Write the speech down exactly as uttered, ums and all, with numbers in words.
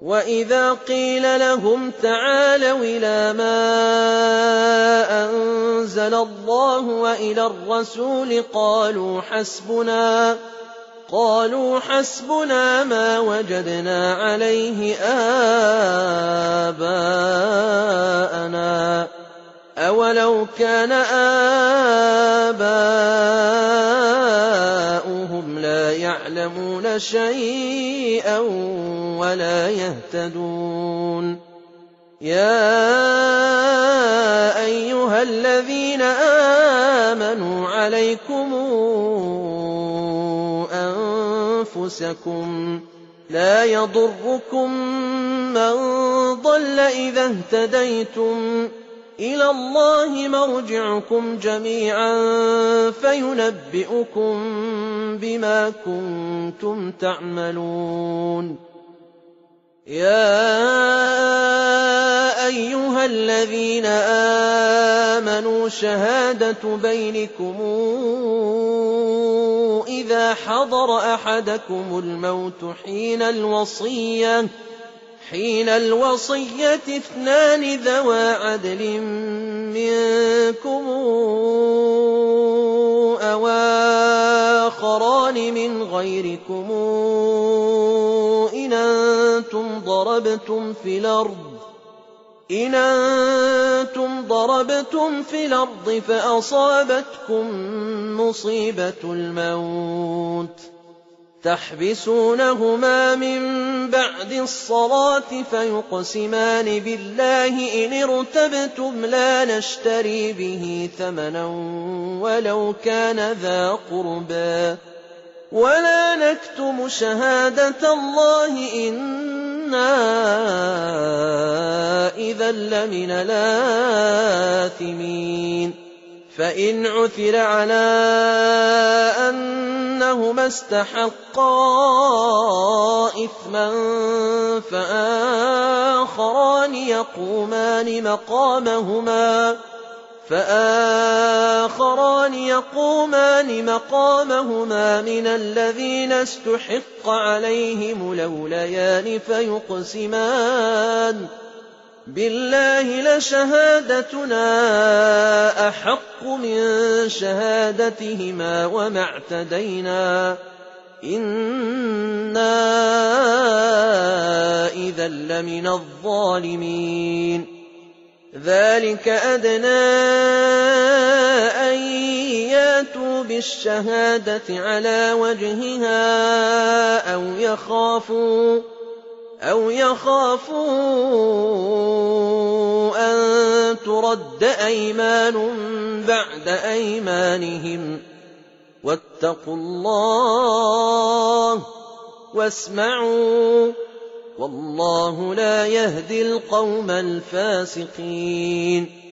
وَإِذَا قِيلَ لَهُمْ تَعَالَوْا إِلَىٰ مَا أَنزَلَ اللَّهُ وَإِلَى الرَّسُولِ قَالُوا حَسْبُنَا قَالُوا حَسْبُنَا مَا وَجَدْنَا عَلَيْهِ آبَاءَنَا ۚ أَوَلَوْ كَانَ آبَاؤُهُمْ لَا يَعْلَمُونَ شَيْئًا وَلَا يَهْتَدُونَ يَا أَيُّهَا الَّذِينَ آمَنُوا عَلَيْكُمْ أَنفُسَكُمْ لَا يَضُرُّكُم مَّن ضَلَّ إِذَا اهْتَدَيْتُمْ ۚ إِلَى اللَّهِ مَرْجِعُكُمْ جَمِيعًا فَيُنَبِّئُكُم بِمَا كُنتُمْ تَعْمَلُونَ يَا أَيُّهَا الَّذِينَ آمَنُوا شَهَادَةُ بَيْنِكُمْ إِذَا حَضَرَ أَحَدَكُمُ الْمَوْتُ حِينَ الْوَصِيَّةِ حين الوصية اثنان ذوى عدل منكم أو آخران من غيركم إن أنتم ضربتم في الأرض إن أنتم ضربتم في الأرض فأصابتكم مصيبة الموت تحبسونهما من بعد الصلاة فيقسمان بالله إن ارتبتم لا نشتري به ثمنا ولو كان ذا قربى ولا نكتم شهادة الله إنا إذا لمن الآثمين فإن عثر على أنهما استحقا إثما فآخران يقومان مقامهما فآخران يقومان مقامهما من الذين استحق عليهم الأوليان فيقسمان بالله لشهادتنا أحق من شهادتهما وما اعتدينا إنا إذا لمن الظالمين ذلك أدنى أن ياتوا بالشهادة على وجهها أو يخافوا أو يخافوا أن ترد أيمان بعد أيمانهم واتقوا الله واسمعوا والله لا يهدي القوم الفاسقين